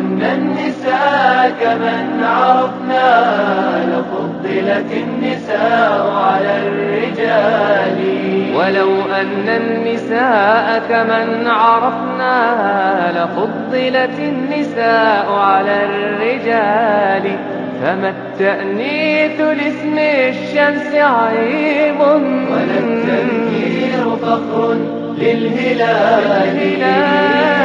أن النساء كمن عرفنا لفضلت النساء على الرجال. ولو أن النساء كمن عرفناها لفضلت النساء على الرجال. فما التأنيث لاسم الشمس عيب ولا التذكير فخر للهلال.